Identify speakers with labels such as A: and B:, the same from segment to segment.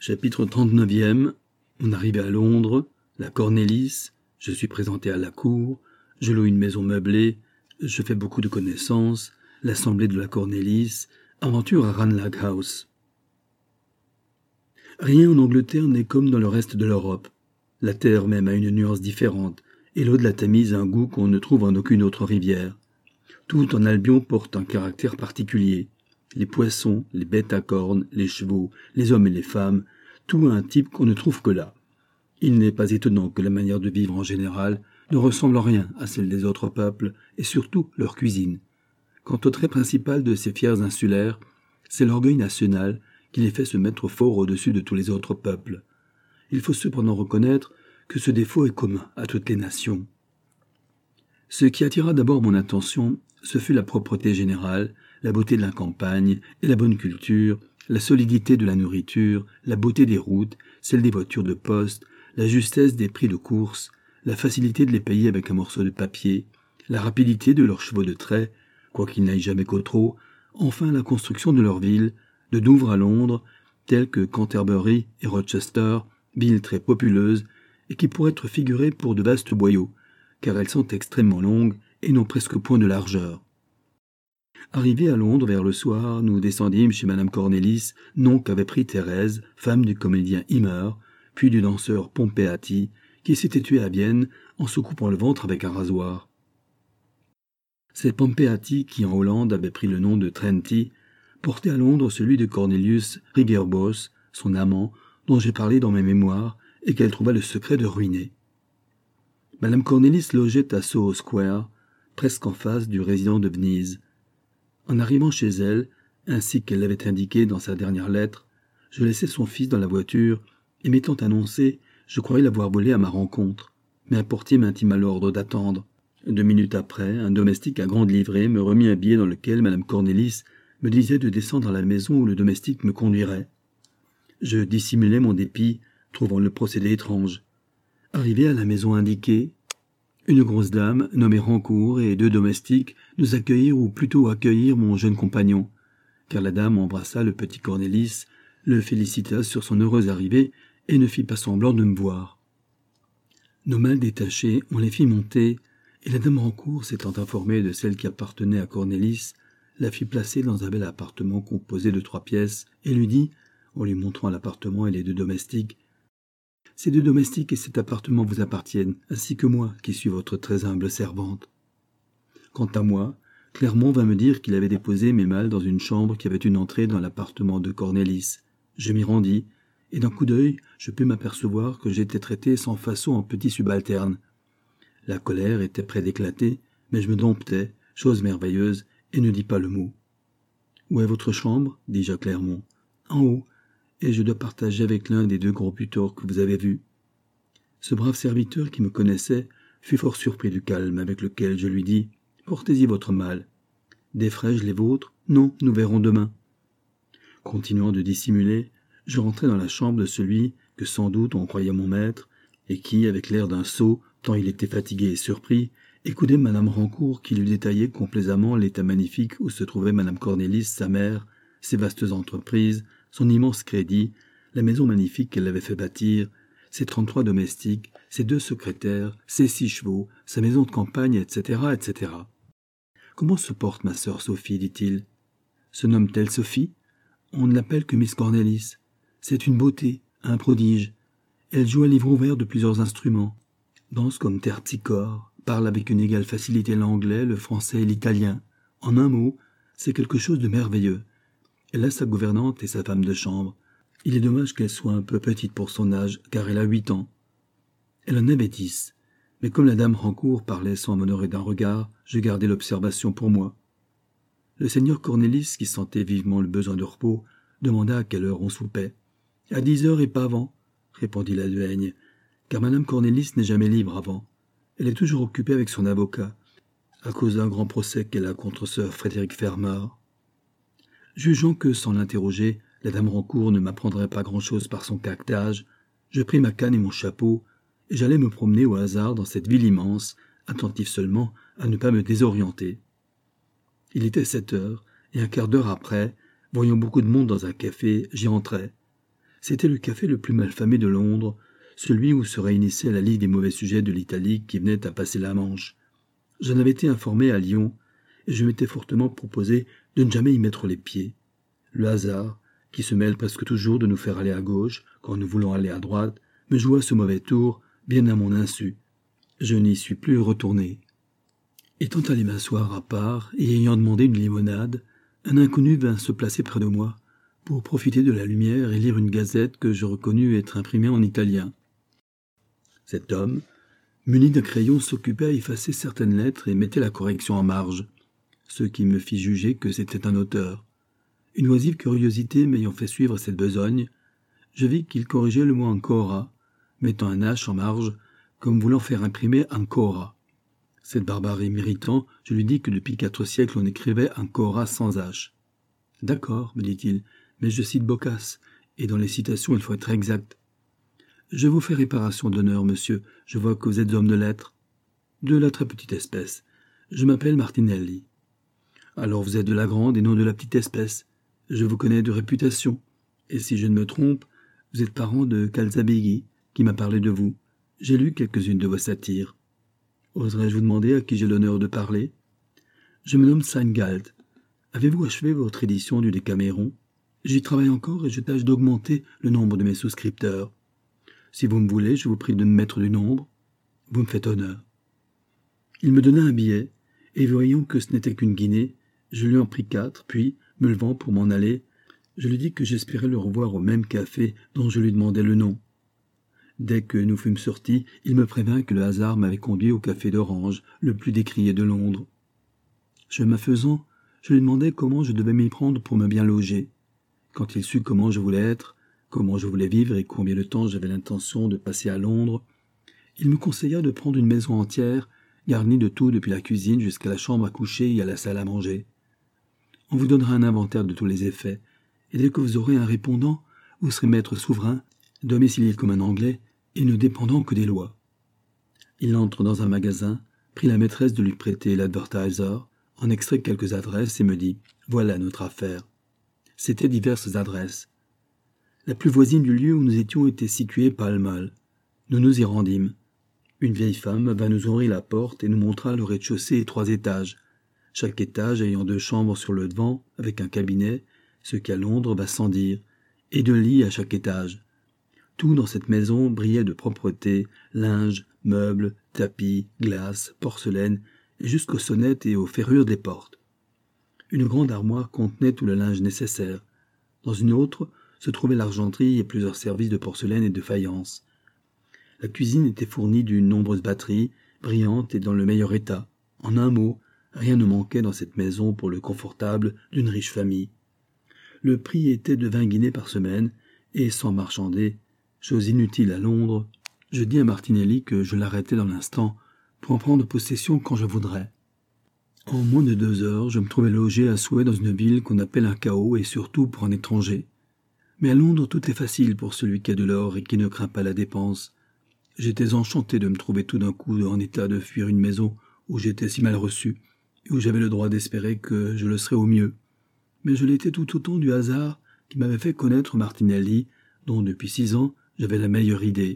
A: Chapitre 39e. On arrive à Londres, la Cornélis, je suis présenté à la cour, je loue une maison meublée, je fais beaucoup de connaissances, l'assemblée de la Cornélis, aventure à Ranelagh House. Rien en Angleterre n'est comme dans le reste de l'Europe. La terre même a une nuance différente, et l'eau de la Tamise a un goût qu'on ne trouve en aucune autre rivière. Tout en Albion porte un caractère particulier. Les poissons, les bêtes à cornes, les chevaux, les hommes et les femmes, tout a un type qu'on ne trouve que là. Il n'est pas étonnant que la manière de vivre en général ne ressemble en rien à celle des autres peuples, et surtout leur cuisine. Quant au trait principal de ces fiers insulaires, c'est l'orgueil national qui les fait se mettre fort au-dessus de tous les autres peuples. Il faut cependant reconnaître que ce défaut est commun à toutes les nations. Ce qui attira d'abord mon attention, ce fut la propreté générale, la beauté de la campagne et la bonne culture, la solidité de la nourriture, la beauté des routes, celle des voitures de poste, la justesse des prix de course, la facilité de les payer avec un morceau de papier, la rapidité de leurs chevaux de trait, quoiqu'ils n'aillent jamais qu'au trot, enfin la construction de leurs villes, de Douvres à Londres, telles que Canterbury et Rochester, villes très populeuses, et qui pourraient être figurées pour de vastes boyaux, car elles sont extrêmement longues et n'ont presque point de largeur. Arrivés à Londres vers le soir, nous descendîmes chez Madame Cornélis, nom qu'avait pris Thérèse, femme du comédien Himmer, puis du danseur Pompeati, qui s'était tué à Vienne en se coupant le ventre avec un rasoir. C'est Pompeati qui, en Hollande, avait pris le nom de Trenti, portait à Londres celui de Cornelius Rigerbos, son amant, dont j'ai parlé dans mes mémoires, et qu'elle trouva le secret de ruiner. Madame Cornélis logeait à Soho Square, presque en face du résident de Venise. En arrivant chez elle, ainsi qu'elle l'avait indiqué dans sa dernière lettre, je laissai son fils dans la voiture, et m'étant annoncé, je croyais l'avoir volé à ma rencontre. Mais un portier m'intima l'ordre d'attendre. 2 minutes après, un domestique à grande livrée me remit un billet dans lequel Madame Cornélis me disait de descendre à la maison où le domestique me conduirait. Je dissimulai mon dépit, trouvant le procédé étrange. Arrivé à la maison indiquée, une grosse dame, nommée Rancourt, et 2 domestiques nous accueillirent ou plutôt accueillirent mon jeune compagnon, car la dame embrassa le petit Cornélis, le félicita sur son heureuse arrivée et ne fit pas semblant de me voir. Nos malles détachées, on les fit monter, et la dame Rancourt, s'étant informée de celle qui appartenait à Cornélis, la fit placer dans un bel appartement composé de 3 pièces, et lui dit, en lui montrant l'appartement et les 2 domestiques, « Ces 2 domestiques et cet appartement vous appartiennent, ainsi que moi, qui suis votre très humble servante. » Quant à moi, Clermont vint me dire qu'il avait déposé mes malles dans une chambre qui avait une entrée dans l'appartement de Cornélis. Je m'y rendis, et d'un coup d'œil, je pus m'apercevoir que j'étais traité sans façon en petit subalterne. La colère était près d'éclater, mais je me domptais, chose merveilleuse, et ne dis pas le mot. « Où est votre chambre ?» dis-je à Clermont. « En haut, et je dois partager avec l'un des 2 gros butors que vous avez vus. » Ce brave serviteur qui me connaissait fut fort surpris du calme avec lequel je lui dis « Portez-y votre malle. Défrais-je les vôtres ? Non, nous verrons demain. » Continuant de dissimuler, je rentrai dans la chambre de celui que sans doute on croyait mon maître, et qui, avec l'air d'un sot, tant il était fatigué et surpris, écoutait Madame Rancourt qui lui détaillait complaisamment l'état magnifique où se trouvait Madame Cornélis, sa mère, ses vastes entreprises, son immense crédit, la maison magnifique qu'elle avait fait bâtir, ses 33 domestiques, ses 2 secrétaires, ses 6 chevaux, sa maison de campagne, etc., etc. « Comment se porte ma sœur Sophie ?» dit-il. « Se nomme-t-elle Sophie ? On ne l'appelle que Miss Cornélis. C'est une beauté, un prodige. Elle joue à livre ouvert de plusieurs instruments, danse comme terpsichore, parle avec une égale facilité l'anglais, le français et l'italien. En un mot, c'est quelque chose de merveilleux. Elle a sa gouvernante et sa femme de chambre. Il est dommage qu'elle soit un peu petite pour son âge, car elle a 8 ans. Elle en avait 10, mais comme la dame Rancourt parlait sans m'honorer d'un regard, je gardai l'observation pour moi. Le seigneur Cornélis, qui sentait vivement le besoin de repos, demanda à quelle heure on soupait. « À 10 heures et pas avant, » répondit la duègne, car Madame Cornélis n'est jamais libre avant. Elle est toujours occupée avec son avocat, à cause d'un grand procès qu'elle a contre Sir Frédéric Fermer. Jugeant que, sans l'interroger, la dame Rancourt ne m'apprendrait pas grand-chose par son caquetage, je pris ma canne et mon chapeau, et j'allais me promener au hasard dans cette ville immense, attentif seulement à ne pas me désorienter. Il était 7 heures, et un quart d'heure après, voyant beaucoup de monde dans un café, j'y entrai. C'était le café le plus malfamé de Londres, celui où se réunissait la Ligue des mauvais sujets de l'Italie qui venait à passer la Manche. J'en avais été informé à Lyon, et je m'étais fortement proposé de ne jamais y mettre les pieds. Le hasard, qui se mêle presque toujours de nous faire aller à gauche quand nous voulons aller à droite, me joua ce mauvais tour, bien à mon insu. Je n'y suis plus retourné. Étant allé m'asseoir à part et ayant demandé une limonade, un inconnu vint se placer près de moi pour profiter de la lumière et lire une gazette que je reconnus être imprimée en italien. Cet homme, muni d'un crayon, s'occupait à effacer certaines lettres et mettait la correction en marge, ce qui me fit juger que c'était un auteur. Une oisive curiosité m'ayant fait suivre cette besogne, je vis qu'il corrigeait le mot ancora, mettant un H en marge, comme voulant faire imprimer ancora. Cette barbarie m'irritant, je lui dis que depuis 4 siècles on écrivait ancora sans H. « D'accord, me dit-il, mais je cite Boccace, et dans les citations il faut être exact. »« Je vous fais réparation d'honneur, monsieur, je vois que vous êtes homme de lettres. »« De la très petite espèce. Je m'appelle Martinelli. »« Alors vous êtes de la grande et non de la petite espèce. Je vous connais de réputation, et si je ne me trompe, vous êtes parent de Calzabigi, qui m'a parlé de vous. J'ai lu quelques-unes de vos satires. Oserais-je vous demander à qui j'ai l'honneur de parler ? Je me nomme Seingalt. Avez-vous achevé votre édition du Décaméron ? J'y travaille encore et je tâche d'augmenter le nombre de mes souscripteurs. Si vous me voulez, je vous prie de me mettre du nombre. Vous me faites honneur. Il me donna un billet, et voyant que ce n'était qu'une guinée, je lui en pris 4, puis, me levant pour m'en aller, je lui dis que j'espérais le revoir au même café dont je lui demandais le nom. Dès que nous fûmes sortis, il me prévint que le hasard m'avait conduit au café d'Orange, le plus décrié de Londres. Chemin faisant, je lui demandai comment je devais m'y prendre pour me bien loger. Quand il sut comment je voulais être, comment je voulais vivre et combien de temps j'avais l'intention de passer à Londres, il me conseilla de prendre une maison entière, garnie de tout depuis la cuisine jusqu'à la chambre à coucher et à la salle à manger. On vous donnera un inventaire de tous les effets, et dès que vous aurez un répondant, vous serez maître souverain, domicilié comme un Anglais, et ne dépendant que des lois. Il entre dans un magasin, prit la maîtresse de lui prêter l'Advertiser, en extrait quelques adresses et me dit « Voilà notre affaire ». C'étaient diverses adresses. La plus voisine du lieu où nous étions était située Pall Mall. Nous nous y rendîmes. Une vieille femme vint nous ouvrir la porte et nous montra le rez-de-chaussée et 3 étages, chaque étage ayant 2 chambres sur le devant, avec un cabinet, ce qui à Londres va sans dire, et 2 lits à chaque étage. Tout dans cette maison brillait de propreté, linge, meubles, tapis, glaces, porcelaine, et jusqu'aux sonnettes et aux ferrures des portes. Une grande armoire contenait tout le linge nécessaire. Dans une autre se trouvait l'argenterie et plusieurs services de porcelaine et de faïence. La cuisine était fournie d'une nombreuse batterie, brillante et dans le meilleur état. En un mot, rien ne manquait dans cette maison pour le confortable d'une riche famille. Le prix était de 20 guinées par semaine, et sans marchander, chose inutile à Londres, je dis à Martinelli que je l'arrêtais dans l'instant pour en prendre possession quand je voudrais. En moins de 2 heures, je me trouvais logé à souhait dans une ville qu'on appelle un chaos et surtout pour un étranger. Mais à Londres, tout est facile pour celui qui a de l'or et qui ne craint pas la dépense. J'étais enchanté de me trouver tout d'un coup en état de fuir une maison où j'étais si mal reçu et où j'avais le droit d'espérer que je le serais au mieux. Mais je l'étais tout autant du hasard qui m'avait fait connaître Martinelli, dont depuis 6 ans j'avais la meilleure idée.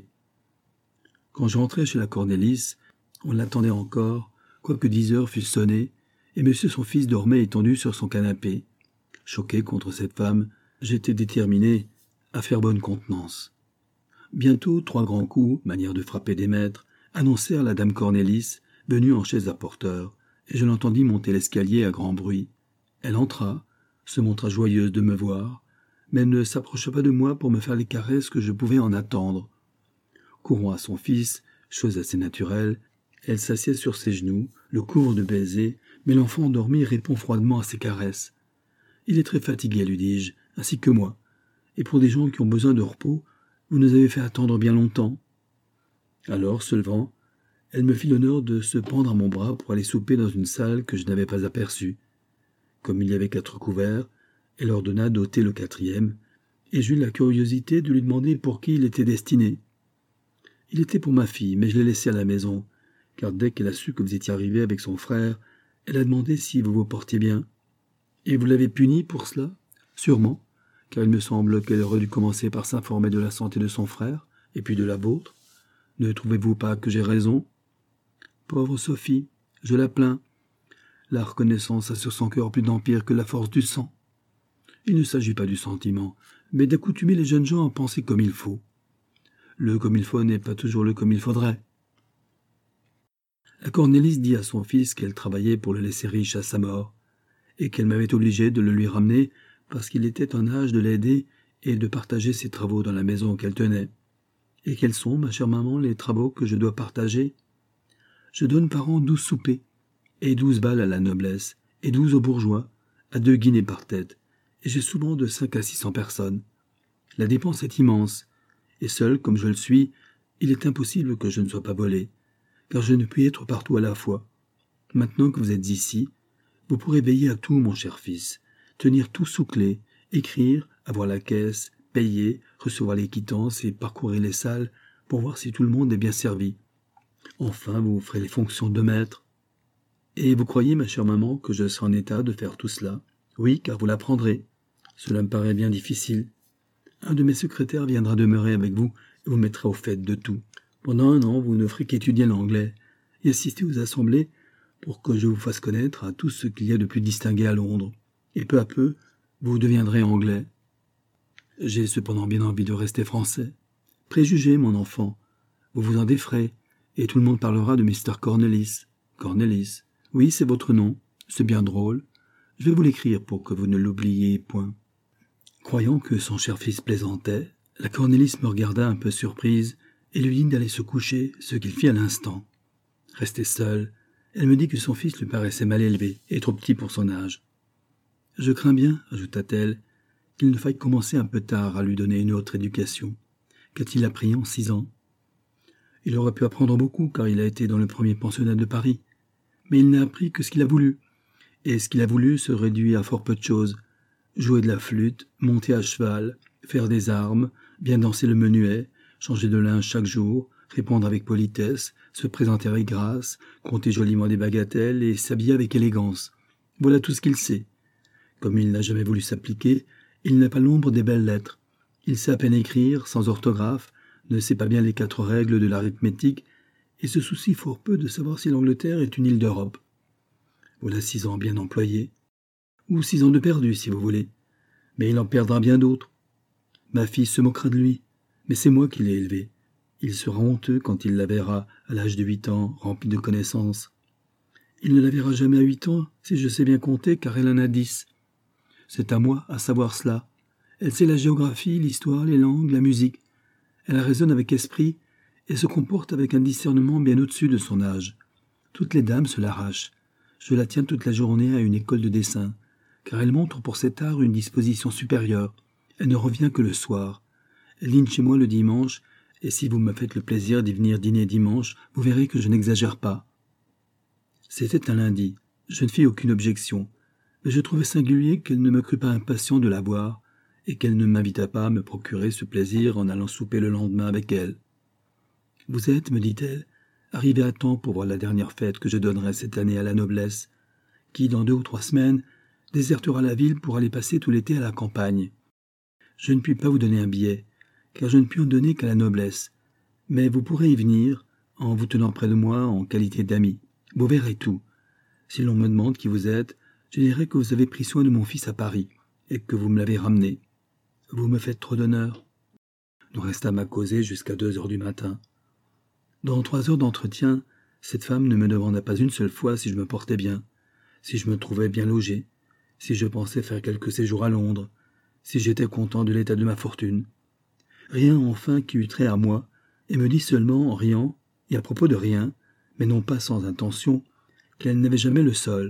A: Quand je rentrai chez la Cornélis, on l'attendait encore, quoique 10 heures fussent sonnées, et monsieur son fils dormait étendu sur son canapé. Choqué contre cette femme, j'étais déterminé à faire bonne contenance. Bientôt 3 grands coups, manière de frapper des maîtres, annoncèrent la dame Cornélis, venue en chaise à porteur, et je l'entendis monter l'escalier à grand bruit. Elle entra, se montra joyeuse de me voir, mais ne s'approcha pas de moi pour me faire les caresses que je pouvais en attendre. Courant à son fils, chose assez naturelle, elle s'assied sur ses genoux, le couvre de baisers, mais l'enfant endormi répond froidement à ses caresses. « Il est très fatigué, lui dis-je, ainsi que moi, et pour des gens qui ont besoin de repos, vous nous avez fait attendre bien longtemps. » Alors, se levant, elle me fit l'honneur de se prendre à mon bras pour aller souper dans une salle que je n'avais pas aperçue. Comme il y avait 4 couverts, elle ordonna d'ôter le 4e, et j'eus la curiosité de lui demander pour qui il était destiné. Il était pour ma fille, mais je l'ai laissé à la maison, car dès qu'elle a su que vous étiez arrivé avec son frère, elle a demandé si vous vous portiez bien. Et vous l'avez puni pour cela ? Sûrement, car il me semble qu'elle aurait dû commencer par s'informer de la santé de son frère, et puis de la vôtre. Ne trouvez-vous pas que j'ai raison? Pauvre Sophie, je la plains. La reconnaissance a sur son cœur plus d'empire que la force du sang. Il ne s'agit pas du sentiment, mais d'accoutumer les jeunes gens à penser comme il faut. Le comme il faut n'est pas toujours le comme il faudrait. La Cornélis dit à son fils qu'elle travaillait pour le laisser riche à sa mort, et qu'elle m'avait obligé de le lui ramener parce qu'il était en âge de l'aider et de partager ses travaux dans la maison qu'elle tenait. Et quels sont, ma chère maman, les travaux que je dois partager? Je donne par an 12 soupers, et 12 balles à la noblesse, et 12 aux bourgeois, à 2 guinées par tête, et j'ai souvent de 5 à 600 personnes. La dépense est immense, et seul comme je le suis, il est impossible que je ne sois pas volé, car je ne puis être partout à la fois. Maintenant que vous êtes ici, vous pourrez veiller à tout, mon cher fils, tenir tout sous clé, écrire, avoir la caisse, payer, recevoir les quittances et parcourir les salles pour voir si tout le monde est bien servi. Enfin, vous ferez les fonctions de maître. Et vous croyez, ma chère maman, que je serai en état de faire tout cela? Oui, car vous l'apprendrez. Cela me paraît bien difficile. Un de mes secrétaires viendra demeurer avec vous et vous mettra au fait de tout. Pendant 1 an, vous ne ferez qu'étudier l'anglais et assister aux assemblées pour que je vous fasse connaître à tout ce qu'il y a de plus distingué à Londres. Et peu à peu, vous deviendrez anglais. J'ai cependant bien envie de rester français. Préjugez, mon enfant. Vous vous en déferez, et tout le monde parlera de Mr. Cornelis. Cornelis. Oui, c'est votre nom. C'est bien drôle. Je vais vous l'écrire pour que vous ne l'oubliez point. Croyant que son cher fils plaisantait, la Cornélis me regarda un peu surprise et lui dit d'aller se coucher, ce qu'il fit à l'instant. Restée seule, elle me dit que son fils lui paraissait mal élevé et trop petit pour son âge. Je crains bien, ajouta-t-elle, qu'il ne faille commencer un peu tard à lui donner une autre éducation. Qu'a-t-il appris en 6 ans? Il aurait pu apprendre beaucoup, car il a été dans le premier pensionnat de Paris. Mais il n'a appris que ce qu'il a voulu. Et ce qu'il a voulu se réduit à fort peu de choses. Jouer de la flûte, monter à cheval, faire des armes, bien danser le menuet, changer de linge chaque jour, répondre avec politesse, se présenter avec grâce, compter joliment des bagatelles et s'habiller avec élégance. Voilà tout ce qu'il sait. Comme il n'a jamais voulu s'appliquer, il n'a pas l'ombre des belles lettres. Il sait à peine écrire, sans orthographe, ne sait pas bien les 4 règles de l'arithmétique, et se soucie fort peu de savoir si l'Angleterre est une île d'Europe. Voilà 6 ans bien employés. Ou 6 ans de perdu, si vous voulez. Mais il en perdra bien d'autres. Ma fille se moquera de lui, mais c'est moi qui l'ai élevé. Il sera honteux quand il la verra, à l'âge de 8 ans, remplie de connaissances. Il ne la verra jamais à 8 ans, si je sais bien compter, car elle en a 10. C'est à moi à savoir cela. Elle sait la géographie, l'histoire, les langues, la musique. Elle raisonne avec esprit et se comporte avec un discernement bien au-dessus de son âge. Toutes les dames se l'arrachent. Je la tiens toute la journée à une école de dessin, car elle montre pour cet art une disposition supérieure. Elle ne revient que le soir. Elle dîne chez moi le dimanche, et si vous me faites le plaisir d'y venir dîner dimanche, vous verrez que je n'exagère pas. C'était un lundi. Je ne fis aucune objection, mais je trouvais singulier qu'elle ne me crût pas impatient de la voir, et qu'elle ne m'invitât pas à me procurer ce plaisir en allant souper le lendemain avec elle. « Vous êtes, me dit-elle, arrivé à temps pour voir la dernière fête que je donnerai cette année à la noblesse, qui, dans 2 ou 3 semaines, désertera la ville pour aller passer tout l'été à la campagne. Je ne puis pas vous donner un billet, car je ne puis en donner qu'à la noblesse, mais vous pourrez y venir, en vous tenant près de moi en qualité d'ami. Vous verrez tout. Si l'on me demande qui vous êtes, je dirai que vous avez pris soin de mon fils à Paris, et que vous me l'avez ramené. Vous me faites trop d'honneur. » Nous restâmes à causer jusqu'à 2 heures du matin. Dans 3 heures d'entretien, cette femme ne me demanda pas une seule fois si je me portais bien, si je me trouvais bien logé, si je pensais faire quelques séjours à Londres, si j'étais content de l'état de ma fortune. Rien enfin qui eût trait à moi, et me dit seulement en riant, et à propos de rien, mais non pas sans intention, qu'elle n'avait jamais le sol.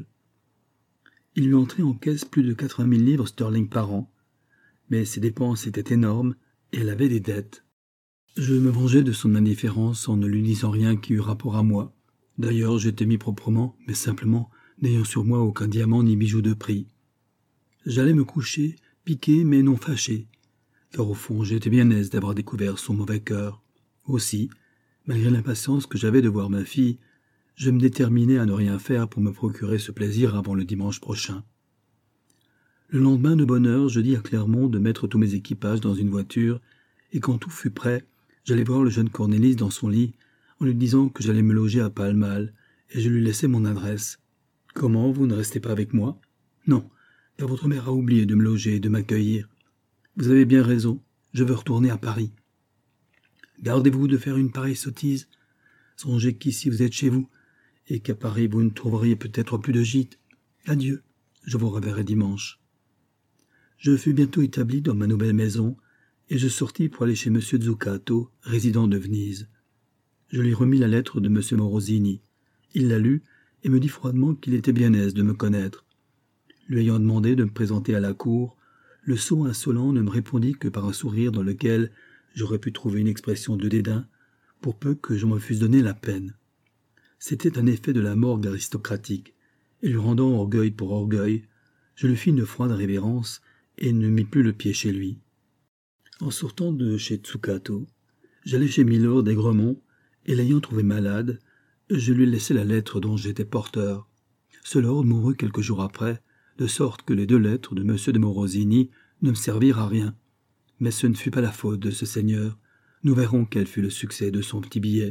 A: Il lui entrait en caisse plus de 80 000 livres sterling par an, mais ses dépenses étaient énormes, et elle avait des dettes. Je me vengeais de son indifférence en ne lui disant rien qui eût rapport à moi. D'ailleurs, j'étais mis proprement, mais simplement, n'ayant sur moi aucun diamant ni bijou de prix. J'allais me coucher, piqué mais non fâché, car au fond j'étais bien aise d'avoir découvert son mauvais cœur. Aussi, malgré l'impatience que j'avais de voir ma fille, je me déterminai à ne rien faire pour me procurer ce plaisir avant le dimanche prochain. Le lendemain de bonne heure, je dis à Clermont de mettre tous mes équipages dans une voiture, et quand tout fut prêt, j'allai voir le jeune Cornélis dans son lit, en lui disant que j'allais me loger à Pall Mall, et je lui laissai mon adresse. « Comment, vous ne restez pas avec moi ?»« Non, car votre mère a oublié de me loger et de m'accueillir. Vous avez bien raison, je veux retourner à Paris. » « Gardez-vous de faire une pareille sottise. Songez qu'ici vous êtes chez vous, et qu'à Paris vous ne trouveriez peut-être plus de gîte. Adieu, je vous reverrai dimanche. » Je fus bientôt établi dans ma nouvelle maison, et je sortis pour aller chez M. Zuccato, résident de Venise. Je lui remis la lettre de M. Morosini. Il la lut, et me dit froidement qu'il était bien aise de me connaître. Lui ayant demandé de me présenter à la cour, le sot insolent ne me répondit que par un sourire dans lequel j'aurais pu trouver une expression de dédain, pour peu que je me fusse donné la peine. C'était un effet de la morgue aristocratique, et lui rendant orgueil pour orgueil, je lui fis une froide révérence et ne mis plus le pied chez lui. En sortant de chez Zuccato, j'allai chez Milord d'Aigremont, et l'ayant trouvé malade, je lui laissai la lettre dont j'étais porteur. Ce lord mourut quelques jours après, de sorte que les 2 lettres de M. de Morosini ne me servirent à rien. Mais ce ne fut pas la faute de ce seigneur. Nous verrons quel fut le succès de son petit billet.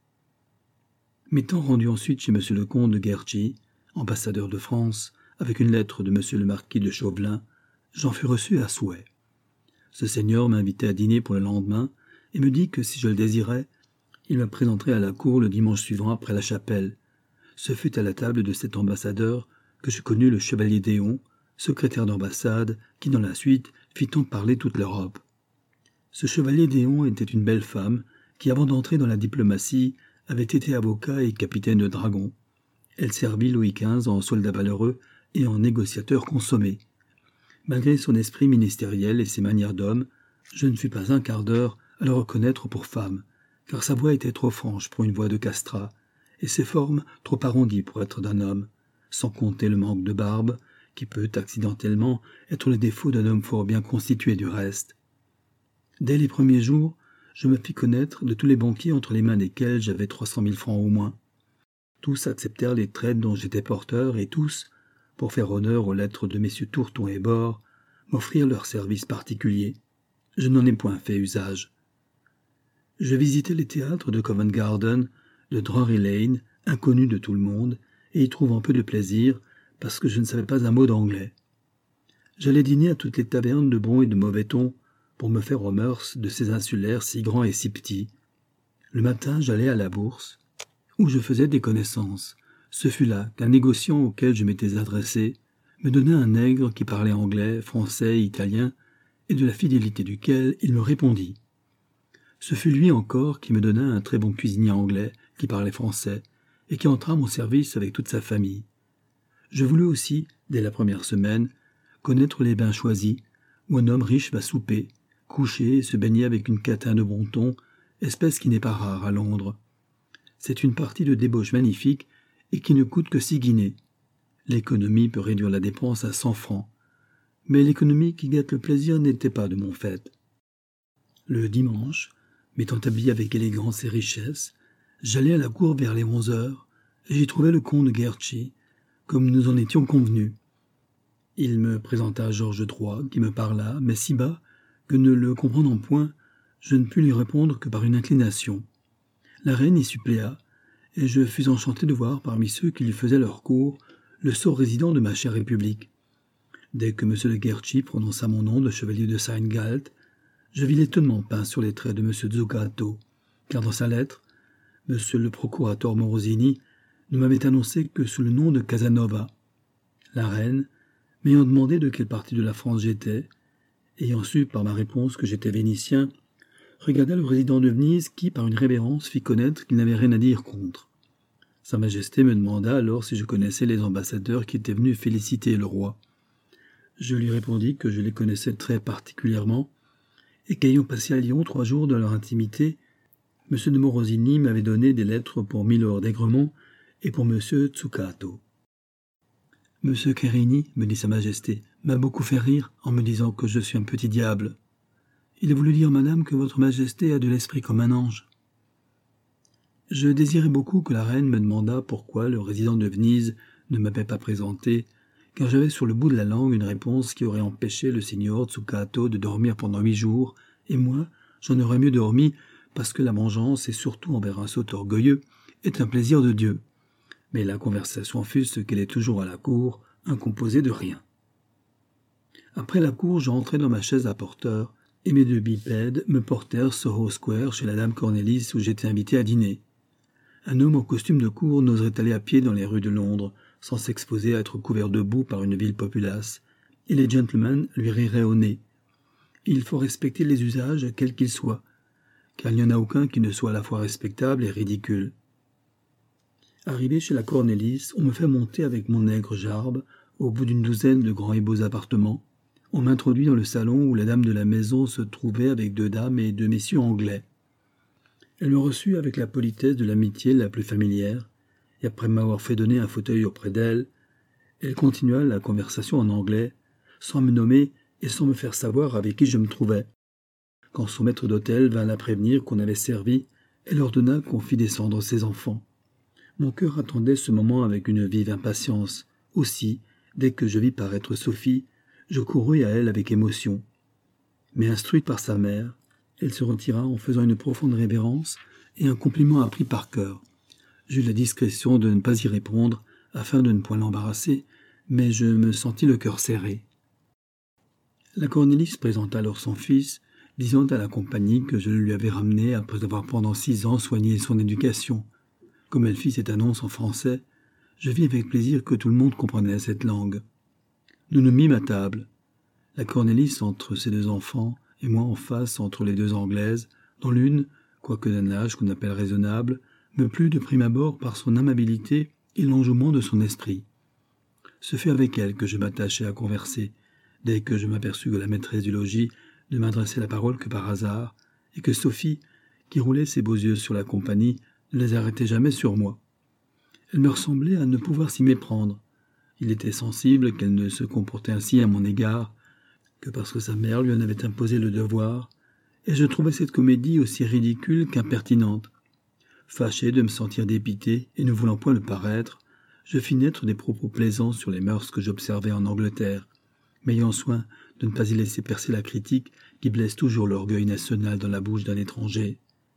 A: M'étant rendu ensuite chez M. le comte de Guerchi, ambassadeur de France, avec une lettre de M. le marquis de Chauvelin, j'en fus reçu à souhait. Ce seigneur m'invitait à dîner pour le lendemain et me dit que si je le désirais, il me présenterait à la cour le dimanche suivant après la chapelle. Ce fut à la table de cet ambassadeur que je connus le chevalier Déon, secrétaire d'ambassade, qui dans la suite fit tant parler toute l'Europe. Ce chevalier Déon était une belle femme qui, avant d'entrer dans la diplomatie, avait été avocat et capitaine de dragon. Elle servit Louis XV en soldat valeureux et en négociateur consommé. Malgré son esprit ministériel et ses manières d'homme, je ne fus pas un quart d'heure à le reconnaître pour femme, car sa voix était trop franche pour une voix de castrat, et ses formes trop arrondies pour être d'un homme, sans compter le manque de barbe, qui peut accidentellement être le défaut d'un homme fort bien constitué du reste. Dès les premiers jours, je me fis connaître de tous les banquiers entre les mains desquels j'avais 300 000 francs au moins. Tous acceptèrent les traites dont j'étais porteur, et tous, pour faire honneur aux lettres de messieurs Tourton et Bord, m'offrirent leurs services particuliers. Je n'en ai point fait usage. Je visitai les théâtres de Covent Garden, de Drury Lane, inconnus de tout le monde, et y trouvant peu de plaisir, parce que je ne savais pas un mot d'anglais. J'allais dîner à toutes les tavernes de bon et de mauvais ton, pour me faire aux mœurs de ces insulaires si grands et si petits. Le matin, j'allais à la bourse, où je faisais des connaissances. Ce fut là qu'un négociant auquel je m'étais adressé me donna un nègre qui parlait anglais, français, italien, et de la fidélité duquel il me répondit. Ce fut lui encore qui me donna un très bon cuisinier anglais qui parlait français, et qui entra à mon service avec toute sa famille. Je voulus aussi, dès la première semaine, connaître les bains choisis, où un homme riche va souper, coucher et se baigner avec une catin de bon ton, espèce qui n'est pas rare à Londres. C'est une partie de débauche magnifique et qui ne coûte que 6 guinées. L'économie peut réduire la dépense à 100 francs, mais l'économie qui gâte le plaisir n'était pas de mon fait. Le dimanche, m'étant habillé avec élégance et richesse, j'allai à la cour vers les 11 heures, et j'y trouvai le comte de Guerchi, comme nous en étions convenus. Il me présenta à Georges III, qui me parla, mais si bas, que ne le comprenant point, je ne pus lui répondre que par une inclination. La reine y suppléa, et je fus enchanté de voir parmi ceux qui lui faisaient leur cour le sot résident de ma chère République. Dès que M. de Guerchi prononça mon nom de chevalier de Seingalt, je vis l'étonnement peint sur les traits de M. Zuccato, car dans sa lettre, M. le procurateur Morosini ne m'avait annoncé que sous le nom de Casanova. La reine, m'ayant demandé de quelle partie de la France j'étais, ayant su par ma réponse que j'étais vénitien, regarda le résident de Venise qui, par une révérence, fit connaître qu'il n'avait rien à dire contre. Sa Majesté me demanda alors si je connaissais les ambassadeurs qui étaient venus féliciter le roi. Je lui répondis que je les connaissais très particulièrement, et qu'ayant passé à Lyon 3 jours de leur intimité, M. de Morosini m'avait donné des lettres pour Milord d'Aigremont et pour M. Zuccato. « M. Querini, me dit Sa Majesté, m'a beaucoup fait rire en me disant que je suis un petit diable. Il a voulu dire, madame, que votre Majesté a de l'esprit comme un ange. » Je désirais beaucoup que la reine me demandât pourquoi le résident de Venise ne m'avait pas présenté, car j'avais sur le bout de la langue une réponse qui aurait empêché le signor Tsukato de dormir pendant 8 jours, et moi, j'en aurais mieux dormi, parce que la vengeance, et surtout envers un sot orgueilleux, est un plaisir de Dieu. Mais la conversation fut ce qu'elle est toujours à la cour, incomposée de rien. Après la cour, je rentrai dans ma chaise à porteur, et mes 2 bipèdes me portèrent Soho Square chez la dame Cornelis où j'étais invité à dîner. Un homme en costume de cour n'oserait aller à pied dans les rues de Londres, sans s'exposer à être couvert de boue par une ville populace, et les gentlemen lui riraient au nez. Il faut respecter les usages, quels qu'ils soient, car il n'y en a aucun qui ne soit à la fois respectable et ridicule. Arrivé chez la Cornelis, on me fait monter avec mon nègre Jarbe, au bout d'une 12aine de grands et beaux appartements. On m'introduit dans le salon où la dame de la maison se trouvait avec 2 dames et 2 messieurs anglais. Elle me reçut avec la politesse de l'amitié la plus familière, et après m'avoir fait donner un fauteuil auprès d'elle, elle continua la conversation en anglais, sans me nommer et sans me faire savoir avec qui je me trouvais. Quand son maître d'hôtel vint la prévenir qu'on avait servi, elle ordonna qu'on fît descendre ses enfants. Mon cœur attendait ce moment avec une vive impatience. Aussi, dès que je vis paraître Sophie, je courus à elle avec émotion. Mais instruite par sa mère, elle se retira en faisant une profonde révérence et un compliment appris par cœur. J'eus la discrétion de ne pas y répondre, afin de ne point l'embarrasser, mais je me sentis le cœur serré. La Cornelis présenta alors son fils, disant à la compagnie que je le lui avais ramené après avoir pendant 6 ans soigné son éducation. Comme elle fit cette annonce en français, je vis avec plaisir que tout le monde comprenait cette langue. Nous nous mîmes à table. La Cornelis entre ses 2 enfants, et moi en face entre les 2 Anglaises, dont l'une, quoique d'un âge qu'on appelle raisonnable, me plut de prime abord par son amabilité et l'enjouement de son esprit. Ce fut avec elle que je m'attachai à converser, dès que je m'aperçus que la maîtresse du logis ne m'adressait la parole que par hasard, et que Sophie, qui roulait ses beaux yeux sur la compagnie, ne les arrêtait jamais sur moi. Elle me ressemblait à ne pouvoir s'y méprendre. Il était sensible qu'elle ne se comportait ainsi à mon égard que parce que sa mère lui en avait imposé le devoir, et je trouvais cette comédie aussi ridicule qu'impertinente. Fâché de me sentir dépité et ne voulant point le paraître, je fis naître des propos plaisants sur les mœurs que j'observais en Angleterre, m'ayant soin de ne pas y laisser percer la critique qui blesse toujours l'orgueil national dans la bouche d'un étranger.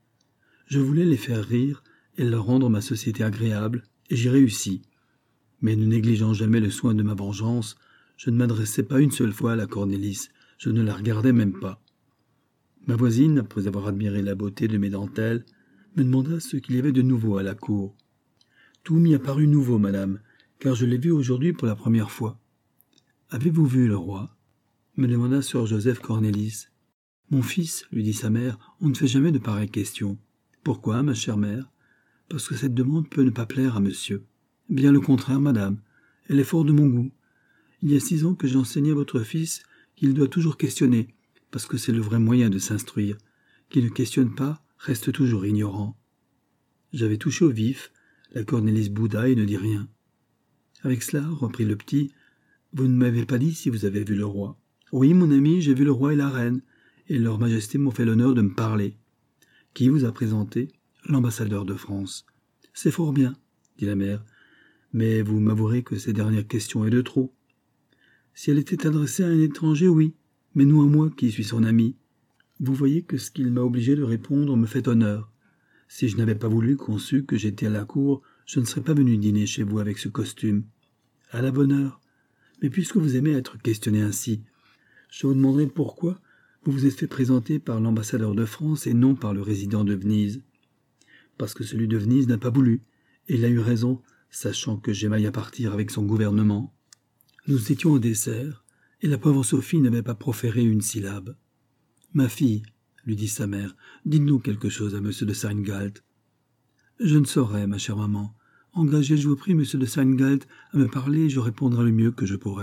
A: Je voulais les faire rire et leur rendre ma société agréable, et j'y réussis. Mais ne négligeant jamais le soin de ma vengeance, je ne m'adressais pas une seule fois à la Cornelis, je ne la regardais même pas. Ma voisine, après avoir admiré la beauté de mes dentelles, me demanda ce qu'il y avait de nouveau à la cour. Tout m'y apparut nouveau, madame, car je l'ai vu aujourd'hui pour la première fois. Avez-vous vu le roi ? Me demanda sir Joseph Cornelis. Mon fils, lui dit sa mère, on ne fait jamais de pareilles questions. Pourquoi, ma chère mère ? Parce que cette demande peut ne pas plaire à monsieur. Bien le contraire, madame. Elle est fort de mon goût. Il y a 6 ans que j'ai enseigné à votre fils qu'il doit toujours questionner, parce que c'est le vrai moyen de s'instruire. Qui ne questionne pas reste toujours ignorant. J'avais touché au vif, la Cornelis bouda et ne dit rien. Avec cela, reprit le petit, vous ne m'avez pas dit si vous avez vu le roi. Oui, mon ami, j'ai vu le roi et la reine, et leur majesté m'ont fait l'honneur de me parler. Qui vous a présenté ? L'ambassadeur de France. C'est fort bien, dit la mère, mais vous m'avouerez que cette dernière question est de trop. Si elle était adressée à un étranger, oui, mais non à moi qui suis son ami. Vous voyez que ce qu'il m'a obligé de répondre me fait honneur. Si je n'avais pas voulu qu'on sût que j'étais à la cour, je ne serais pas venu dîner chez vous avec ce costume. À la bonne heure. Mais puisque vous aimez être questionné ainsi, je vous demanderai pourquoi vous vous êtes fait présenter par l'ambassadeur de France et non par le résident de Venise. Parce que celui de Venise n'a pas voulu, et il a eu raison, sachant que j'aimaille à partir avec son gouvernement. Nous étions au dessert, et la pauvre Sophie n'avait pas proféré une syllabe. « Ma fille, » lui dit sa mère, « dites-nous quelque chose à M. de Seingalt. »« Je ne saurais, ma chère maman. Engagez, je vous prie, M. de Seingalt, à me parler et je répondrai le mieux que je pourrai. »«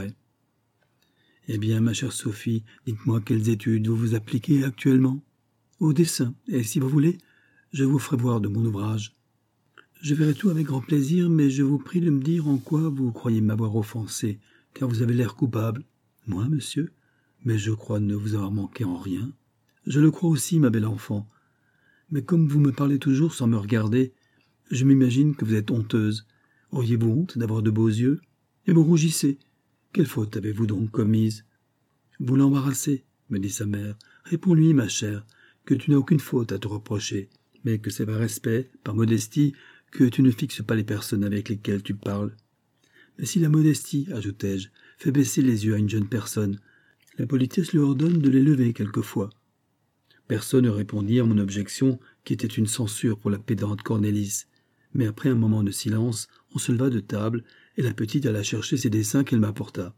A: Eh bien, ma chère Sophie, dites-moi quelles études vous vous appliquez actuellement. »« Au dessin, et si vous voulez, je vous ferai voir de mon ouvrage. »« Je verrai tout avec grand plaisir, mais je vous prie de me dire en quoi vous croyez m'avoir offensé, car vous avez l'air coupable. »« Moi, monsieur ? Mais je crois ne vous avoir manqué en rien. »« Je le crois aussi, ma belle enfant. Mais comme vous me parlez toujours sans me regarder, je m'imagine que vous êtes honteuse. Auriez-vous honte d'avoir de beaux yeux ? Et vous rougissez. Quelle faute avez-vous donc commise ? Vous l'embarrassez, me dit sa mère. Réponds-lui, ma chère, que tu n'as aucune faute à te reprocher, mais que c'est par respect, par modestie, que tu ne fixes pas les personnes avec lesquelles tu parles. Mais si la modestie, ajoutai-je, fait baisser les yeux à une jeune personne, la politesse lui ordonne de les lever quelquefois. Personne ne répondit à mon objection, qui était une censure pour la pédante Cornélis. Mais après un moment de silence, on se leva de table, et la petite alla chercher ses dessins qu'elle m'apporta.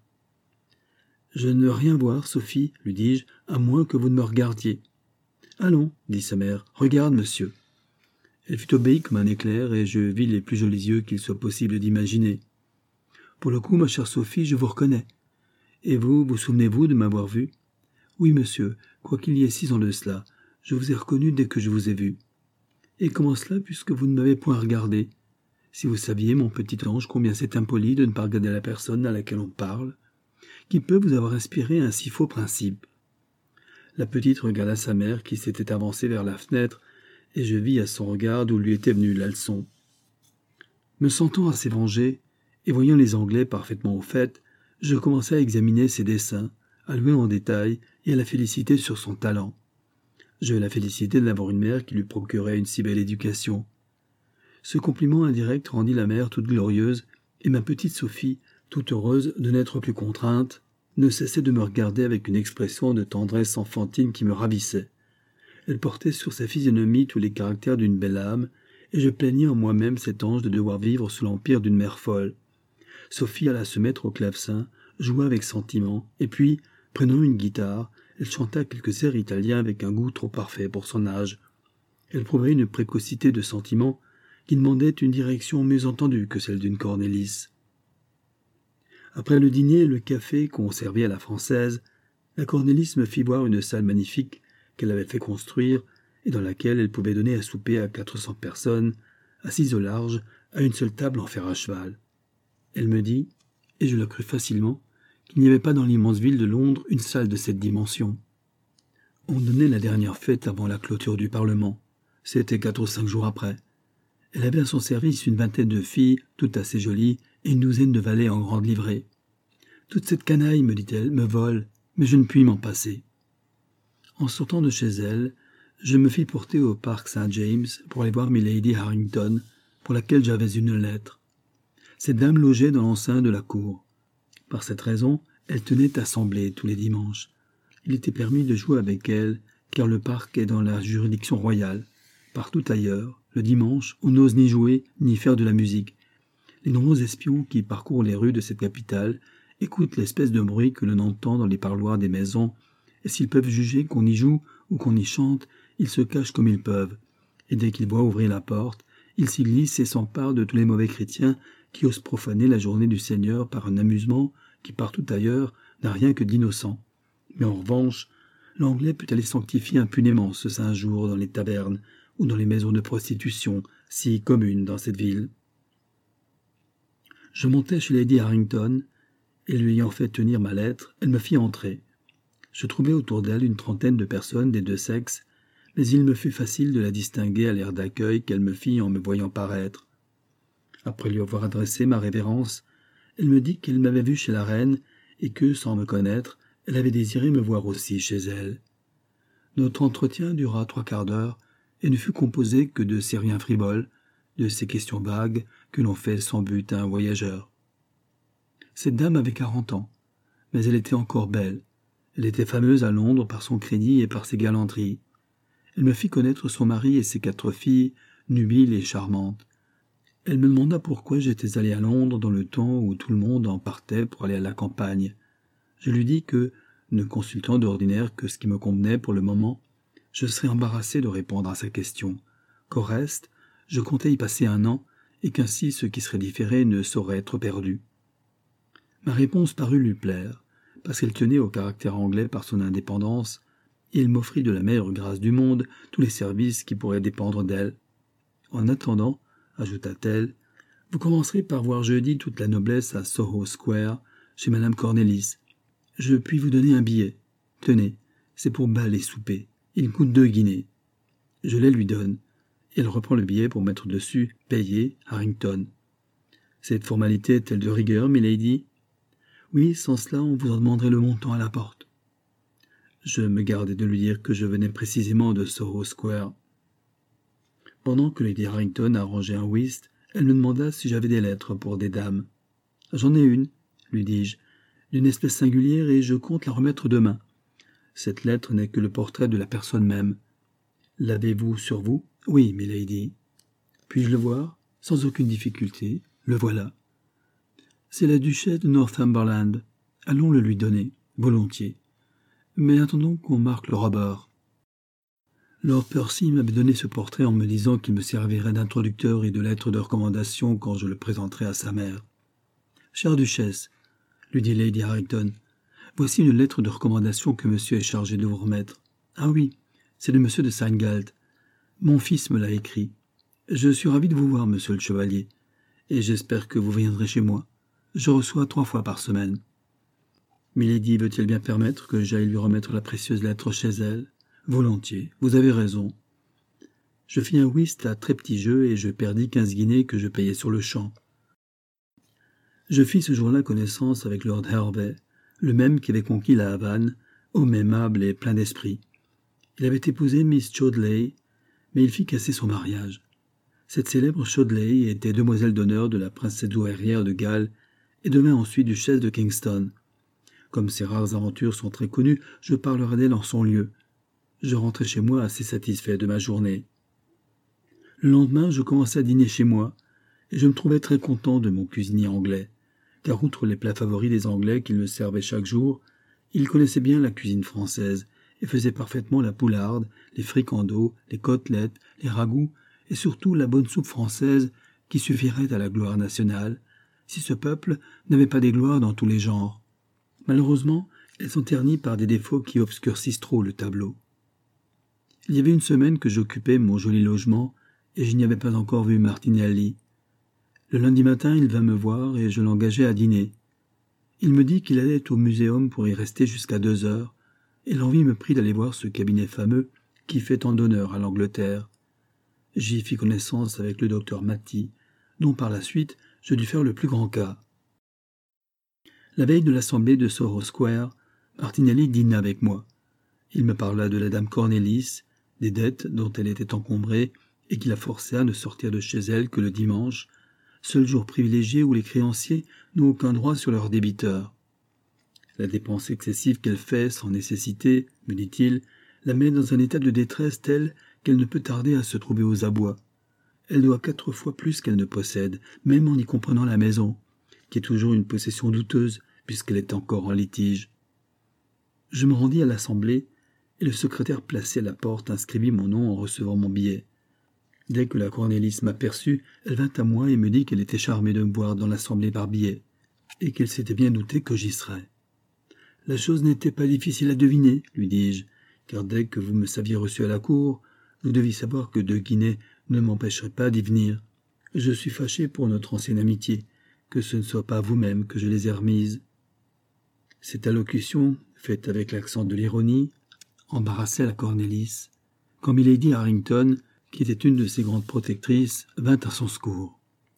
A: « Je ne veux rien voir, Sophie, lui dis-je, à moins que vous ne me regardiez. »« Allons, dit sa mère, regarde, monsieur. » Elle fut obéie comme un éclair, et je vis les plus jolis yeux qu'il soit possible d'imaginer. « Pour le coup, ma chère Sophie, je vous reconnais. Et vous souvenez-vous de m'avoir vu ? Oui, monsieur, quoiqu'il y ait 6 ans de cela, je vous ai reconnu dès que je vous ai vu. Et comment cela, puisque vous ne m'avez point regardé ? Si vous saviez, mon petit ange, combien c'est impoli de ne pas regarder la personne à laquelle on parle. Qui peut vous avoir inspiré un si faux principe ? La petite regarda sa mère qui s'était avancée vers la fenêtre, et je vis à son regard d'où lui était venue la leçon. Me sentant assez vengé, et voyant les Anglais parfaitement au fait, je commençai à examiner ses dessins, à louer en détail et à la féliciter sur son talent. Je la félicitais d'avoir une mère qui lui procurait une si belle éducation. Ce compliment indirect rendit la mère toute glorieuse, et ma petite Sophie, toute heureuse de n'être plus contrainte, ne cessait de me regarder avec une expression de tendresse enfantine qui me ravissait. Elle portait sur sa physionomie tous les caractères d'une belle âme, et je plaignis en moi-même cet ange de devoir vivre sous l'empire d'une mère folle. Sophie alla se mettre au clavecin, joua avec sentiment, et puis, prenant une guitare, elle chanta quelques airs italiens avec un goût trop parfait pour son âge. Elle prouvait une précocité de sentiment qui demandait une direction mieux entendue que celle d'une Cornélis. Après le dîner et le café qu'on servait à la française, la Cornélis me fit voir une salle magnifique qu'elle avait fait construire et dans laquelle elle pouvait donner à souper à 400 personnes, assises au large, à une seule table en fer à cheval. Elle me dit, et je la crus facilement, qu'il n'y avait pas dans l'immense ville de Londres une salle de cette dimension. On donnait la dernière fête avant la clôture du Parlement. C'était 4 ou 5 jours après. Elle avait à son service une vingtaine de filles, toutes assez jolies, et une douzaine de valets en grande livrée. Toute cette canaille, me dit-elle, me vole, mais je ne puis m'en passer. En sortant de chez elle, je me fis porter au parc Saint-James pour aller voir Milady Harrington, pour laquelle j'avais une lettre. Cette dame logeait dans l'enceinte de la cour. Par cette raison, elle tenait assemblée tous les dimanches. Il était permis de jouer avec elle, car le parc est dans la juridiction royale. Partout ailleurs, le dimanche, on n'ose ni jouer, ni faire de la musique. Les nombreux espions qui parcourent les rues de cette capitale écoutent l'espèce de bruit que l'on entend dans les parloirs des maisons, et s'ils peuvent juger qu'on y joue ou qu'on y chante, ils se cachent comme ils peuvent. Et dès qu'ils voient ouvrir la porte, ils s'y glissent et s'emparent de tous les mauvais chrétiens qui osent profaner la journée du Seigneur par un amusement qui partout ailleurs n'a rien que d'innocent. Mais en revanche, l'Anglais peut aller sanctifier impunément ce saint jour dans les tavernes ou dans les maisons de prostitution si communes dans cette ville. Je montai chez Lady Harrington, et lui ayant fait tenir ma lettre, elle me fit entrer. Je trouvai autour d'elle une trentaine de personnes des deux sexes, mais il me fut facile de la distinguer à l'air d'accueil qu'elle me fit en me voyant paraître. Après lui avoir adressé ma révérence, elle me dit qu'elle m'avait vu chez la reine et que, sans me connaître, elle avait désiré me voir aussi chez elle. Notre entretien dura 3/4 d'heure et ne fut composé que de ces riens frivoles, de ces questions vagues que l'on fait sans but à un voyageur. Cette dame avait 40 ans, mais elle était encore belle. Elle était fameuse à Londres par son crédit et par ses galanteries. Elle me fit connaître son mari et ses 4 filles, nubiles et charmantes. Elle me demanda pourquoi j'étais allé à Londres dans le temps où tout le monde en partait pour aller à la campagne. Je lui dis que, ne consultant d'ordinaire que ce qui me convenait pour le moment, je serais embarrassé de répondre à sa question, qu'au reste, je comptais y passer 1 an, et qu'ainsi ce qui serait différé ne saurait être perdu. Ma réponse parut lui plaire, parce qu'elle tenait au caractère anglais par son indépendance, et elle m'offrit de la meilleure grâce du monde tous les services qui pourraient dépendre d'elle. En attendant, ajouta-t-elle, vous commencerez par voir jeudi toute la noblesse à Soho Square, chez Madame Cornélis. Je puis vous donner un billet. Tenez, c'est pour bal et souper. Il coûte 2 guinées. Je les lui donne, et elle reprend le billet pour mettre dessus « Payé, Harrington ». Cette formalité est-elle de rigueur, milady ? Oui, sans cela, on vous en demanderait le montant à la porte. Je me gardai de lui dire que je venais précisément de Soho Square. Pendant que Lady Harrington arrangeait un whist, elle me demanda si j'avais des lettres pour des dames. « J'en ai une, » lui dis-je, « d'une espèce singulière et je compte la remettre demain. Cette lettre n'est que le portrait de la personne même. L'avez-vous sur vous ? » ?»« Oui, milady. »« Puis-je le voir ? » ?»« Sans aucune difficulté. Le voilà. »« C'est la duchesse de Northumberland. Allons le lui donner. Volontiers. Mais attendons qu'on marque le rebord. » Lord Percy m'avait donné ce portrait en me disant qu'il me servirait d'introducteur et de lettre de recommandation quand je le présenterais à sa mère. « Chère duchesse, » lui dit Lady Harrington, « voici une lettre de recommandation que monsieur est chargé de vous remettre. Ah oui, c'est de monsieur de Seingalt. Mon fils me l'a écrit. Je suis ravi de vous voir, monsieur le chevalier, et j'espère que vous viendrez chez moi. Je reçois 3 fois par semaine. » Milady veut-elle bien permettre que j'aille lui remettre la précieuse lettre chez elle ? Volontiers, vous avez raison. Je fis un whist à très petit jeu et je perdis 15 guinées que je payai sur le champ. Je fis ce jour-là connaissance avec Lord Hervey, le même qui avait conquis la Havane, homme aimable et plein d'esprit. Il avait épousé Miss Chaudley, mais il fit casser son mariage. Cette célèbre Chaudley était demoiselle d'honneur de la princesse douairière de Galles et devint ensuite duchesse de Kingston. Comme ces rares aventures sont très connues, je parlerai d'elle en son lieu. Je rentrai chez moi assez satisfait de ma journée. Le lendemain, je commençai à dîner chez moi, et je me trouvais très content de mon cuisinier anglais, car outre les plats favoris des Anglais qu'il me servait chaque jour, il connaissait bien la cuisine française, et faisait parfaitement la poularde, les fricandeaux, les côtelettes, les ragoûts, et surtout la bonne soupe française qui suffirait à la gloire nationale, si ce peuple n'avait pas des gloires dans tous les genres. Malheureusement, elles sont ternies par des défauts qui obscurcissent trop le tableau. Il y avait une semaine que j'occupais mon joli logement, et je n'y avais pas encore vu Martinelli. Le lundi matin, il vint me voir et je l'engageai à dîner. Il me dit qu'il allait au muséum pour y rester jusqu'à 2 heures, et l'envie me prit d'aller voir ce cabinet fameux qui fait tant d'honneur à l'Angleterre. J'y fis connaissance avec le docteur Maty, dont par la suite je dus faire le plus grand cas. La veille de l'assemblée de Soho Square, Martinelli dîna avec moi. Il me parla de la dame Cornélis, des dettes dont elle était encombrée et qui la forçaient à ne sortir de chez elle que le dimanche, seul jour privilégié où les créanciers n'ont aucun droit sur leurs débiteurs. La dépense excessive qu'elle fait sans nécessité, me dit-il, la met dans un état de détresse tel qu'elle ne peut tarder à se trouver aux abois. Elle doit 4 fois plus qu'elle ne possède, même en y comprenant la maison, qui est toujours une possession douteuse puisqu'elle est encore en litige. Je me rendis à l'assemblée, et le secrétaire placé à la porte inscrivit mon nom en recevant mon billet. Dès que la Cornélis m'aperçut, elle vint à moi et me dit qu'elle était charmée de me voir dans l'assemblée par billet, et qu'elle s'était bien doutée que j'y serais. La chose n'était pas difficile à deviner, lui dis-je, car dès que vous me saviez reçu à la cour, vous deviez savoir que 2 guinées ne m'empêcheraient pas d'y venir. Je suis fâché pour notre ancienne amitié, que ce ne soit pas vous-même que je les ai remises. Cette allocution, faite avec l'accent de l'ironie, embarrassait la Cornélis, quand milady Harrington, qui était une de ses grandes protectrices, vint à son secours.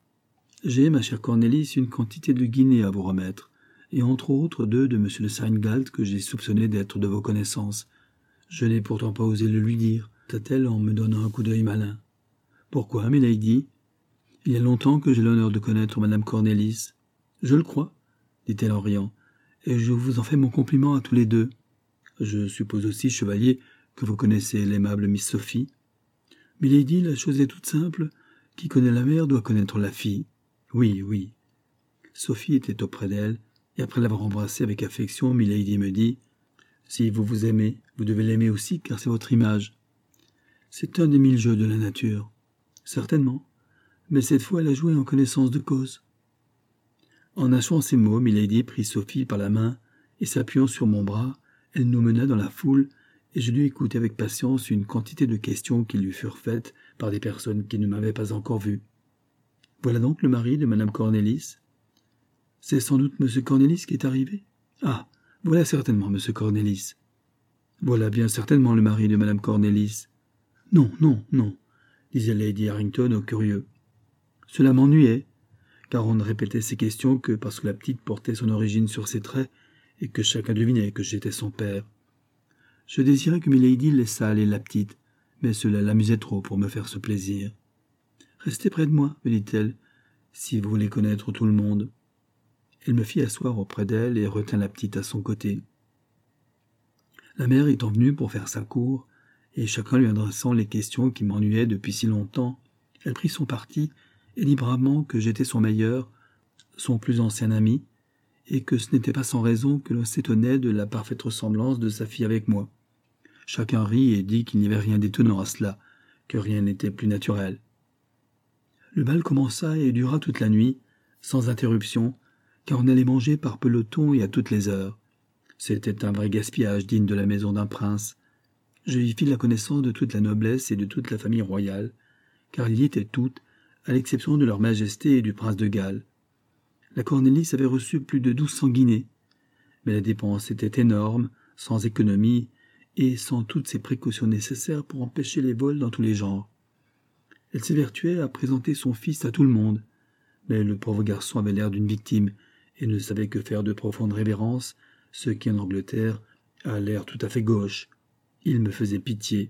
A: « J'ai, ma chère Cornélis, une quantité de guinées à vous remettre, et entre autres 2 de M. de Seingalt que j'ai soupçonné d'être de vos connaissances. Je n'ai pourtant pas osé le lui dire, dit-elle en me donnant un coup d'œil malin. « Pourquoi, milady ? Il y a longtemps que j'ai l'honneur de connaître madame Cornélis. »« Je le crois, dit-elle en riant, et je vous en fais mon compliment à tous les 2. Je suppose aussi, chevalier, que vous connaissez l'aimable Miss Sophie. Milady, la chose est toute simple. Qui connaît la mère doit connaître la fille. Oui, oui. Sophie était auprès d'elle, et après l'avoir embrassée avec affection, milady me dit « Si vous vous aimez, vous devez l'aimer aussi, car c'est votre image. » C'est un des 1000 jeux de la nature. Certainement. Mais cette fois, elle a joué en connaissance de cause. En achevant ces mots, milady prit Sophie par la main, et s'appuyant sur mon bras, elle nous mena dans la foule, et je dus écouter avec patience une quantité de questions qui lui furent faites par des personnes qui ne m'avaient pas encore vu. « Voilà donc le mari de madame Cornélis. C'est sans doute monsieur Cornélis qui est arrivé. Ah, voilà certainement monsieur Cornélis. Voilà bien certainement le mari de madame Cornélis. Non, non, non, disait lady Harrington au curieux. Cela m'ennuyait, car on ne répétait ces questions que parce que la petite portait son origine sur ses traits et que chacun devinait que j'étais son père. Je désirais que Milady laissât aller la petite, mais cela l'amusait trop pour me faire ce plaisir. « Restez près de moi, me dit-elle, si vous voulez connaître tout le monde. » Elle me fit asseoir auprès d'elle et retint la petite à son côté. La mère étant venue pour faire sa cour, et chacun lui adressant les questions qui m'ennuyaient depuis si longtemps, elle prit son parti et dit bravement que j'étais son meilleur, son plus ancien ami, et que ce n'était pas sans raison que l'on s'étonnait de la parfaite ressemblance de sa fille avec moi. Chacun rit et dit qu'il n'y avait rien d'étonnant à cela, que rien n'était plus naturel. Le bal commença et dura toute la nuit, sans interruption, car on allait manger par peloton et à toutes les heures. C'était un vrai gaspillage digne de la maison d'un prince. Je y fis la connaissance de toute la noblesse et de toute la famille royale, car il y était toutes, à l'exception de leur majesté et du prince de Galles. La Cornélis avait reçu plus de 1200 guinées, mais la dépense était énorme, sans économie, et sans toutes ces précautions nécessaires pour empêcher les vols dans tous les genres. Elle s'évertuait à présenter son fils à tout le monde, mais le pauvre garçon avait l'air d'une victime, et ne savait que faire de profondes révérences, ce qui en Angleterre a l'air tout à fait gauche. Il me faisait pitié.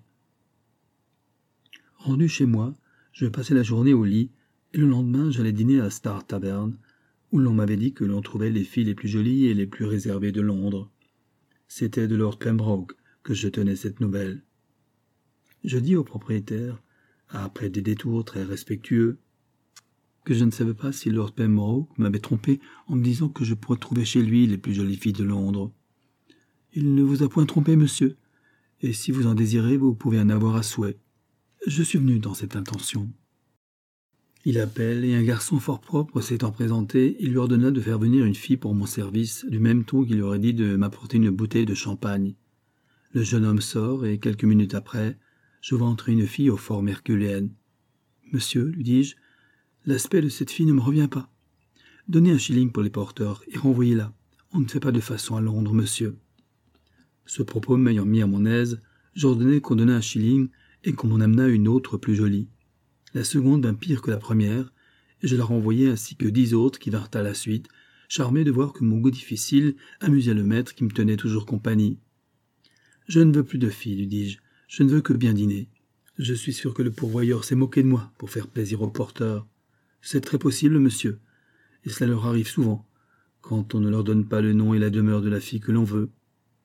A: Rendu chez moi, je passai la journée au lit, et le lendemain j'allais dîner à Star Tavern, où l'on m'avait dit que l'on trouvait les filles les plus jolies et les plus réservées de Londres. C'était de Lord Pembroke que je tenais cette nouvelle. Je dis au propriétaire, après des détours très respectueux, que je ne savais pas si Lord Pembroke m'avait trompé en me disant que je pourrais trouver chez lui les plus jolies filles de Londres. « Il ne vous a point trompé, monsieur, et si vous en désirez, vous pouvez en avoir à souhait. Je suis venu dans cette intention. » Il appelle, et un garçon fort propre s'étant présenté, il lui ordonna de faire venir une fille pour mon service, du même ton qu'il lui aurait dit de m'apporter une bouteille de champagne. Le jeune homme sort, et quelques minutes après, je vois entrer une fille aux formes herculéennes. « Monsieur, lui dis-je, l'aspect de cette fille ne me revient pas. Donnez un shilling pour les porteurs, et renvoyez-la. On ne fait pas de façon à Londres, monsieur. » Ce propos m'ayant mis à mon aise, j'ordonnai qu'on donnât un shilling, et qu'on m'en amenât une autre plus jolie. La seconde vint pire que la première, et je la renvoyai ainsi que 10 autres qui vinrent à la suite, charmés de voir que mon goût difficile amusait le maître qui me tenait toujours compagnie. « Je ne veux plus de filles, lui dis-je, je ne veux que bien dîner. Je suis sûr que le pourvoyeur s'est moqué de moi pour faire plaisir aux porteurs. C'est très possible, monsieur, et cela leur arrive souvent, quand on ne leur donne pas le nom et la demeure de la fille que l'on veut. »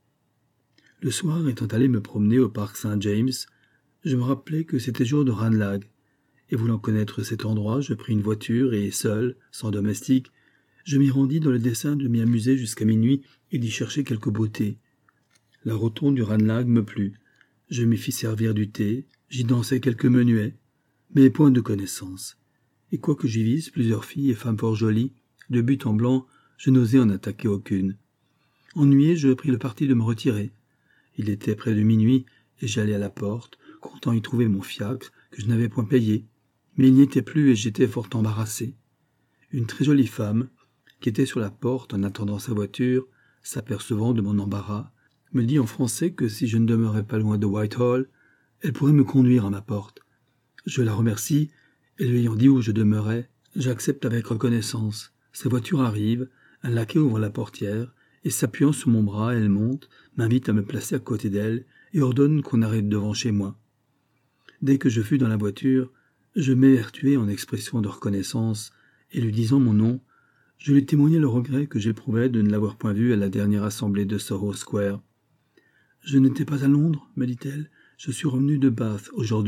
A: Le soir, étant allé me promener au parc Saint-James, je me rappelai que c'était jour de Ranelagh, et voulant connaître cet endroit, je pris une voiture et, seul, sans domestique, je m'y rendis dans le dessein de m'y amuser jusqu'à minuit et d'y chercher quelque beauté. La rotonde du Ranelagh me plut. Je m'y fis servir du thé, j'y dansai quelques menuets, mais point de connaissances. Et quoique j'y visse plusieurs filles et femmes fort jolies, de but en blanc, je n'osai en attaquer aucune. Ennuyé, je pris le parti de me retirer. Il était près de minuit, et j'allai à la porte, comptant y trouver mon fiacre, que je n'avais point payé. Mais il n'y était plus et j'étais fort embarrassé. Une très jolie femme, qui était sur la porte en attendant sa voiture, s'apercevant de mon embarras, me dit en français que si je ne demeurais pas loin de Whitehall, elle pourrait me conduire à ma porte. Je la remercie, et lui ayant dit où je demeurais, j'accepte avec reconnaissance. Sa voiture arrive, un laquais ouvre la portière, et s'appuyant sur mon bras, elle monte, m'invite à me placer à côté d'elle, et ordonne qu'on arrête devant chez moi. Dès que je fus dans la voiture, je m'évertuai en expression de reconnaissance, et lui disant mon nom, je lui témoignai le regret que j'éprouvais de ne l'avoir point vue à la dernière assemblée de Soho Square. « Je n'étais pas à Londres, me dit-elle, je suis revenu de Bath aujourd'hui. »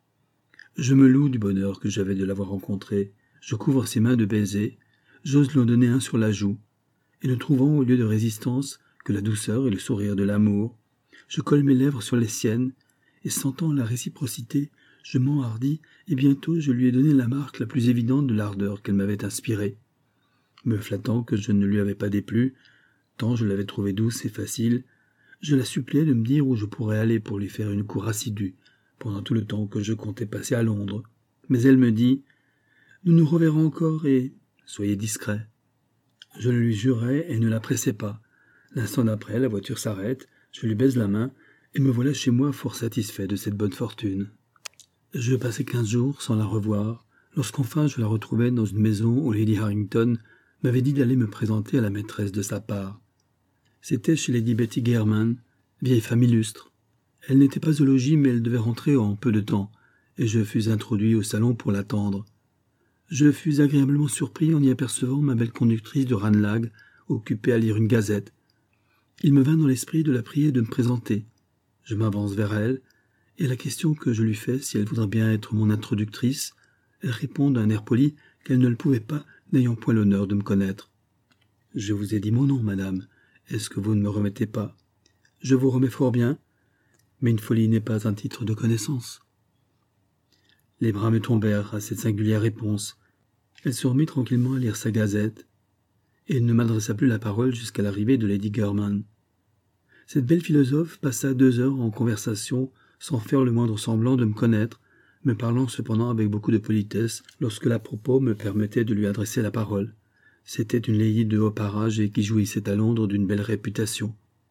A: Je me loue du bonheur que j'avais de l'avoir rencontré, je couvre ses mains de baisers, j'ose lui en donner un sur la joue, et ne trouvant au lieu de résistance que la douceur et le sourire de l'amour, je colle mes lèvres sur les siennes, et sentant la réciprocité, je m'enhardis, et bientôt je lui ai donné la marque la plus évidente de l'ardeur qu'elle m'avait inspirée. Me flattant que je ne lui avais pas déplu, tant je l'avais trouvée douce et facile, je la suppliai de me dire où je pourrais aller pour lui faire une cour assidue, pendant tout le temps que je comptais passer à Londres. Mais elle me dit « Nous nous reverrons encore et soyez discret. » Je le lui jurai et ne la pressai pas. L'instant d'après, la voiture s'arrête, je lui baise la main, et me voilà chez moi fort satisfait de cette bonne fortune. Je passai 15 jours sans la revoir, lorsqu'enfin je la retrouvai dans une maison où Lady Harrington m'avait dit d'aller me présenter à la maîtresse de sa part. C'était chez Lady Betty German, vieille femme illustre. Elle n'était pas au logis, mais elle devait rentrer en peu de temps, et je fus introduit au salon pour l'attendre. Je fus agréablement surpris en y apercevant ma belle conductrice de Ranelagh, occupée à lire une gazette. Il me vint dans l'esprit de la prier de me présenter. Je m'avance vers elle, et la question que je lui fais si elle voudrait bien être mon introductrice, elle répond d'un air poli qu'elle ne le pouvait pas, n'ayant point l'honneur de me connaître. « Je vous ai dit mon nom, madame. Est-ce que vous ne me remettez pas ? » ?»« Je vous remets fort bien, mais une folie n'est pas un titre de connaissance. » Les bras me tombèrent à cette singulière réponse. Elle se remit tranquillement à lire sa gazette, et ne m'adressa plus la parole jusqu'à l'arrivée de Lady German. Cette belle philosophe passa 2 heures en conversation sans faire le moindre semblant de me connaître, me parlant cependant avec beaucoup de politesse lorsque l'à-propos me permettait de lui adresser la parole. C'était une lady de haut parage et qui jouissait à Londres d'une belle réputation.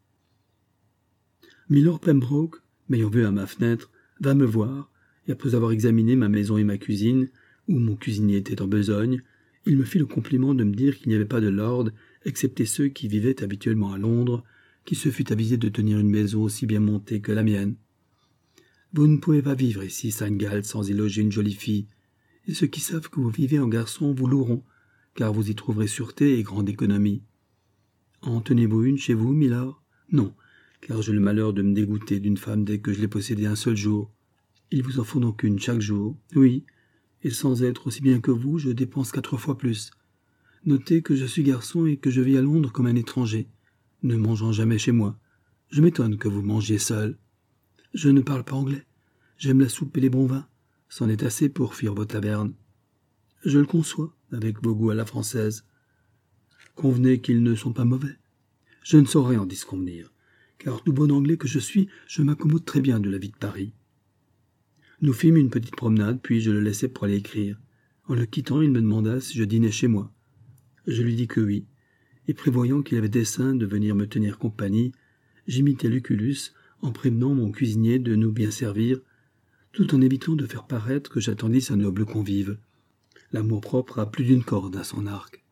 A: Milord Pembroke, m'ayant vu à ma fenêtre, vint me voir, et après avoir examiné ma maison et ma cuisine, où mon cuisinier était en besogne, il me fit le compliment de me dire qu'il n'y avait pas de lord, excepté ceux qui vivaient habituellement à Londres, qui se fût avisé de tenir une maison aussi bien montée que la mienne. Vous ne pouvez pas vivre ici, Saint-Gall, sans y loger une jolie fille, et ceux qui savent que vous vivez en garçon vous loueront, car vous y trouverez sûreté et grande économie. En tenez-vous une chez vous, milord ? Non, car j'ai le malheur de me dégoûter d'une femme dès que je l'ai possédée un seul jour. Il vous en faut donc une chaque jour. Oui, et sans être aussi bien que vous, je dépense 4 fois plus. Notez que je suis garçon et que je vis à Londres comme un étranger, ne mangeant jamais chez moi. Je m'étonne que vous mangiez seul. Je ne parle pas anglais. J'aime la soupe et les bons vins. C'en est assez pour fuir vos tavernes. Je le conçois, avec vos goûts à la française. Convenez qu'ils ne sont pas mauvais. Je ne saurais en disconvenir, car tout bon anglais que je suis, je m'accommode très bien de la vie de Paris. Nous fîmes une petite promenade, puis je le laissai pour aller écrire. En le quittant, il me demanda si je dînais chez moi. Je lui dis que oui, et prévoyant qu'il avait dessein de venir me tenir compagnie, j'imitai Lucullus en prévenant mon cuisinier de nous bien servir, tout en évitant de faire paraître que j'attendisse un noble convive. L'amour-propre a plus d'une corde à son arc.